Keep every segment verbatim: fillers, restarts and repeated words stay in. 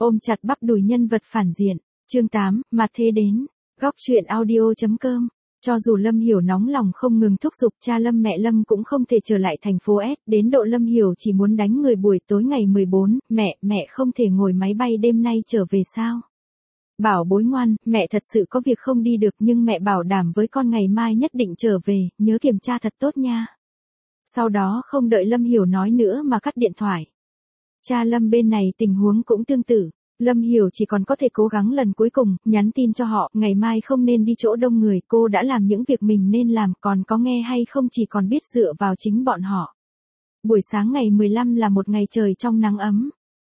Ôm chặt bắp đùi nhân vật phản diện. Chương tám, mặt thế đến. Góc truyện audio.com. Cho dù Lâm Hiểu nóng lòng không ngừng thúc giục, cha Lâm mẹ Lâm cũng không thể trở lại thành phố S, đến độ Lâm Hiểu chỉ muốn đánh người buổi tối ngày mười bốn, mẹ, mẹ không thể ngồi máy bay đêm nay trở về sao? Bảo bối ngoan, mẹ thật sự có việc không đi được nhưng mẹ bảo đảm với con ngày mai nhất định trở về, nhớ kiểm tra thật tốt nha. Sau đó không đợi Lâm Hiểu nói nữa mà cắt điện thoại. Cha Lâm bên này tình huống cũng tương tự. Lâm Hiểu chỉ còn có thể cố gắng lần cuối cùng, nhắn tin cho họ, ngày mai không nên đi chỗ đông người, cô đã làm những việc mình nên làm, còn có nghe hay không chỉ còn biết dựa vào chính bọn họ. Buổi sáng ngày mười lăm là một ngày trời trong nắng ấm.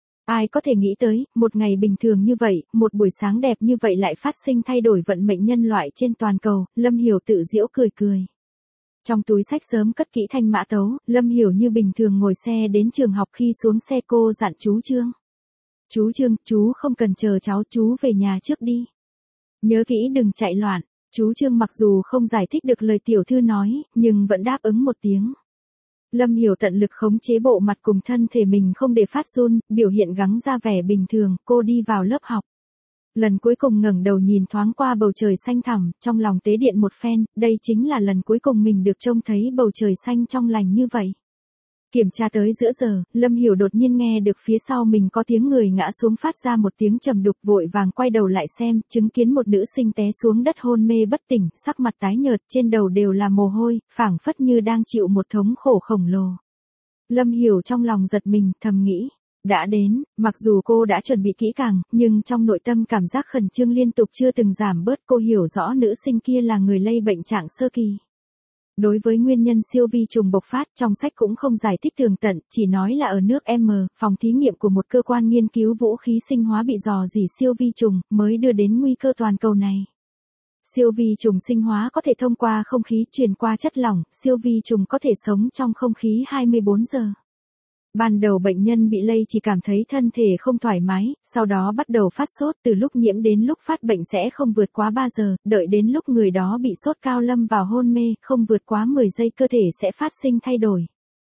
Ai có thể nghĩ tới, một ngày bình thường như vậy, một buổi sáng đẹp như vậy lại phát sinh thay đổi vận mệnh nhân loại trên toàn cầu, Lâm Hiểu tự giễu cười cười. Trong túi sách sớm cất kỹ thanh mã tấu, Lâm Hiểu như bình thường ngồi xe đến trường học, khi xuống xe cô dặn chú Trương. Chú Trương, chú không cần chờ cháu, chú về nhà trước đi. Nhớ kỹ đừng chạy loạn. Chú Trương mặc dù không giải thích được lời tiểu thư nói, nhưng vẫn đáp ứng một tiếng. Lâm Hiểu tận lực khống chế bộ mặt cùng thân thể mình không để phát run, biểu hiện gắng ra vẻ bình thường, cô đi vào lớp học. Lần cuối cùng ngẩng đầu nhìn thoáng qua bầu trời xanh thẳm, trong lòng tế điện một phen, đây chính là lần cuối cùng mình được trông thấy bầu trời xanh trong lành như vậy. Kiểm tra tới giữa giờ, Lâm Hiểu đột nhiên nghe được phía sau mình có tiếng người ngã xuống, phát ra một tiếng trầm đục, vội vàng quay đầu lại xem, chứng kiến một nữ sinh té xuống đất hôn mê bất tỉnh, sắc mặt tái nhợt, trên đầu đều là mồ hôi, phảng phất như đang chịu một thống khổ khổng lồ. Lâm Hiểu trong lòng giật mình, thầm nghĩ, đã đến, mặc dù cô đã chuẩn bị kỹ càng, nhưng trong nội tâm cảm giác khẩn trương liên tục chưa từng giảm bớt. Cô hiểu rõ nữ sinh kia là người lây bệnh trạng sơ kỳ. Đối với nguyên nhân siêu vi trùng bộc phát, trong sách cũng không giải thích tường tận, chỉ nói là ở nước M, phòng thí nghiệm của một cơ quan nghiên cứu vũ khí sinh hóa bị rò rỉ siêu vi trùng, mới đưa đến nguy cơ toàn cầu này. Siêu vi trùng sinh hóa có thể thông qua không khí truyền qua chất lỏng, siêu vi trùng có thể sống trong không khí hai mươi bốn giờ. Ban đầu bệnh nhân bị lây chỉ cảm thấy thân thể không thoải mái, sau đó bắt đầu phát sốt, từ lúc nhiễm đến lúc phát bệnh sẽ không vượt quá ba giờ, đợi đến lúc người đó bị sốt cao lâm vào hôn mê, không vượt quá mười giây cơ thể sẽ phát sinh thay đổi.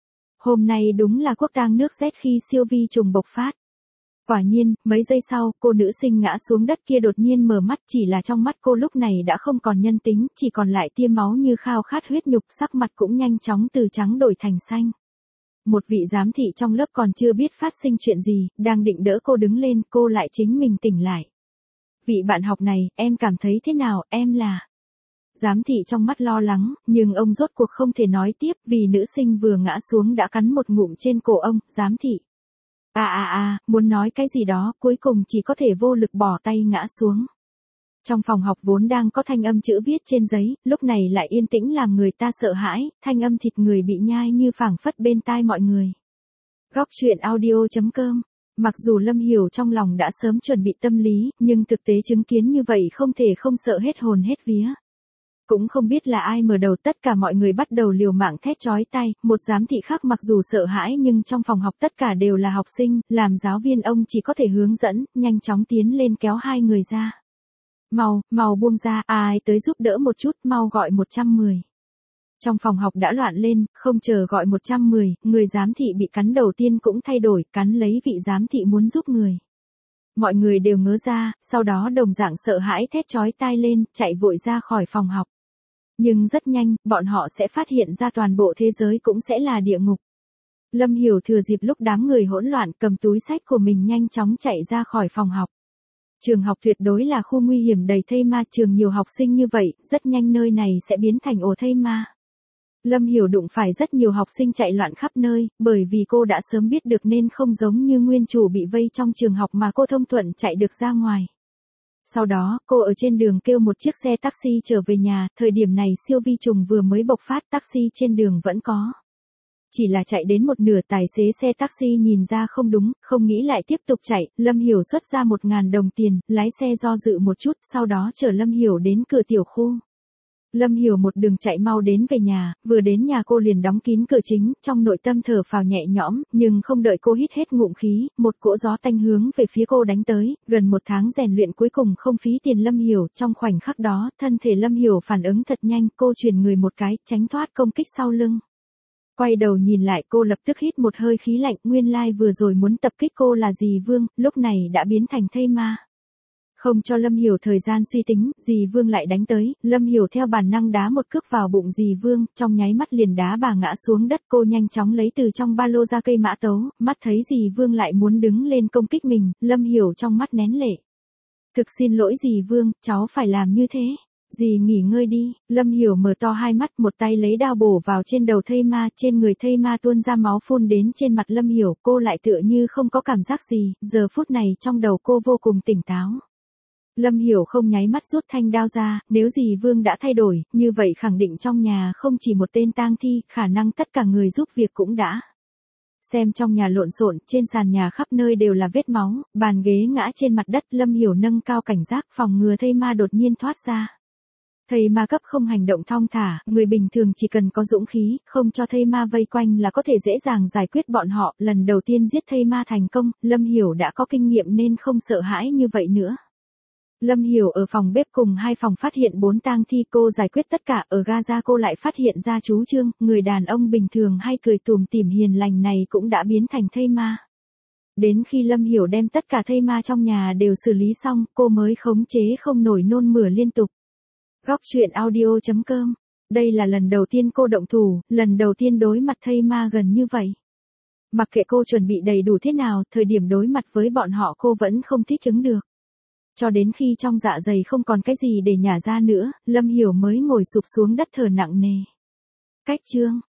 Hôm nay đúng là quốc tang nước rét khi siêu vi trùng bộc phát. Quả nhiên, mấy giây sau, cô nữ sinh ngã xuống đất kia đột nhiên mở mắt, chỉ là trong mắt cô lúc này đã không còn nhân tính, chỉ còn lại tia máu như khao khát huyết nhục, sắc mặt cũng nhanh chóng từ trắng đổi thành xanh. Một vị giám thị trong lớp còn chưa biết phát sinh chuyện gì, đang định đỡ cô đứng lên, cô lại chính mình tỉnh lại. Vị bạn học này, em cảm thấy thế nào, em là... Giám thị trong mắt lo lắng, nhưng ông rốt cuộc không thể nói tiếp, vì nữ sinh vừa ngã xuống đã cắn một ngụm trên cổ ông. Giám thị. À à à, muốn nói cái gì đó, cuối cùng chỉ có thể vô lực bỏ tay ngã xuống. Trong phòng học vốn đang có thanh âm chữ viết trên giấy, lúc này lại yên tĩnh làm người ta sợ hãi, thanh âm thịt người bị nhai như phảng phất bên tai mọi người. Góc truyện audio.com. Mặc dù Lâm Hiểu trong lòng đã sớm chuẩn bị tâm lý, nhưng thực tế chứng kiến như vậy không thể không sợ hết hồn hết vía. Cũng không biết là ai mở đầu, tất cả mọi người bắt đầu liều mạng thét chói tai, một giám thị khác mặc dù sợ hãi nhưng trong phòng học tất cả đều là học sinh, làm giáo viên ông chỉ có thể hướng dẫn, nhanh chóng tiến lên kéo hai người ra. Mau, mau buông ra, ai tới giúp đỡ một chút, mau gọi một trăm mười. Trong phòng học đã loạn lên, không chờ gọi một trăm mười, người giám thị bị cắn đầu tiên cũng thay đổi, cắn lấy vị giám thị muốn giúp người. Mọi người đều ngớ ra, sau đó đồng dạng sợ hãi thét chói tai lên, chạy vội ra khỏi phòng học. Nhưng rất nhanh, bọn họ sẽ phát hiện ra toàn bộ thế giới cũng sẽ là địa ngục. Lâm Hiểu thừa dịp lúc đám người hỗn loạn, cầm túi sách của mình nhanh chóng chạy ra khỏi phòng học. Trường học tuyệt đối là khu nguy hiểm đầy thây ma, trường nhiều học sinh như vậy, rất nhanh nơi này sẽ biến thành ổ thây ma. Lâm Hiểu đụng phải rất nhiều học sinh chạy loạn khắp nơi, bởi vì cô đã sớm biết được nên không giống như nguyên chủ bị vây trong trường học mà cô thông thuận chạy được ra ngoài. Sau đó, cô ở trên đường kêu một chiếc xe taxi trở về nhà, thời điểm này siêu vi trùng vừa mới bộc phát, taxi trên đường vẫn có. Chỉ là chạy đến một nửa, tài xế xe taxi nhìn ra không đúng, không nghĩ lại tiếp tục chạy, Lâm Hiểu xuất ra một ngàn đồng tiền, lái xe do dự một chút, sau đó chở Lâm Hiểu đến cửa tiểu khu. Lâm Hiểu một đường chạy mau đến về nhà, vừa đến nhà cô liền đóng kín cửa chính, trong nội tâm thở phào nhẹ nhõm, nhưng không đợi cô hít hết ngụm khí, một cỗ gió tanh hướng về phía cô đánh tới, gần một tháng rèn luyện cuối cùng không phí tiền Lâm Hiểu, trong khoảnh khắc đó, thân thể Lâm Hiểu phản ứng thật nhanh, cô chuyển người một cái, tránh thoát công kích sau lưng. Quay đầu nhìn lại cô lập tức hít một hơi khí lạnh, nguyên lai vừa rồi muốn tập kích cô là dì Vương, lúc này đã biến thành thây ma. Không cho Lâm Hiểu thời gian suy tính, dì Vương lại đánh tới, Lâm Hiểu theo bản năng đá một cước vào bụng dì Vương, trong nháy mắt liền đá bà ngã xuống đất. Cô nhanh chóng lấy từ trong ba lô ra cây mã tấu, mắt thấy dì Vương lại muốn đứng lên công kích mình, Lâm Hiểu trong mắt nén lệ. Thực xin lỗi dì Vương, cháu phải làm như thế. Dì nghỉ ngơi đi. Lâm Hiểu mở to hai mắt, một tay lấy đao bổ vào trên đầu thây ma, trên người thây ma tuôn ra máu phun đến trên mặt Lâm Hiểu, cô lại tựa như không có cảm giác gì, giờ phút này trong đầu cô vô cùng tỉnh táo. Lâm Hiểu không nháy mắt rút thanh đao ra, nếu dì Vương đã thay đổi, như vậy khẳng định trong nhà không chỉ một tên tang thi, khả năng tất cả người giúp việc cũng đã. Xem trong nhà lộn xộn, trên sàn nhà khắp nơi đều là vết máu, bàn ghế ngã trên mặt đất, Lâm Hiểu nâng cao cảnh giác phòng ngừa thây ma đột nhiên thoát ra. Thây ma cấp không hành động thong thả, người bình thường chỉ cần có dũng khí, không cho thây ma vây quanh là có thể dễ dàng giải quyết bọn họ. Lần đầu tiên giết thây ma thành công, Lâm Hiểu đã có kinh nghiệm nên không sợ hãi như vậy nữa. Lâm Hiểu ở phòng bếp cùng hai phòng phát hiện bốn tang thi, cô giải quyết tất cả. Ở Gaza cô lại phát hiện ra chú Trương, người đàn ông bình thường hay cười tủm tỉm hiền lành này cũng đã biến thành thây ma. Đến khi Lâm Hiểu đem tất cả thây ma trong nhà đều xử lý xong, cô mới khống chế không nổi nôn mửa liên tục. Góc truyện audio chấm com. Đây là lần đầu tiên cô động thủ, lần đầu tiên đối mặt thây ma gần như vậy. Mặc kệ cô chuẩn bị đầy đủ thế nào, thời điểm đối mặt với bọn họ cô vẫn không thích ứng được. Cho đến khi trong dạ dày không còn cái gì để nhả ra nữa, Lâm Hiểu mới ngồi sụp xuống đất thở nặng nề. Cách chương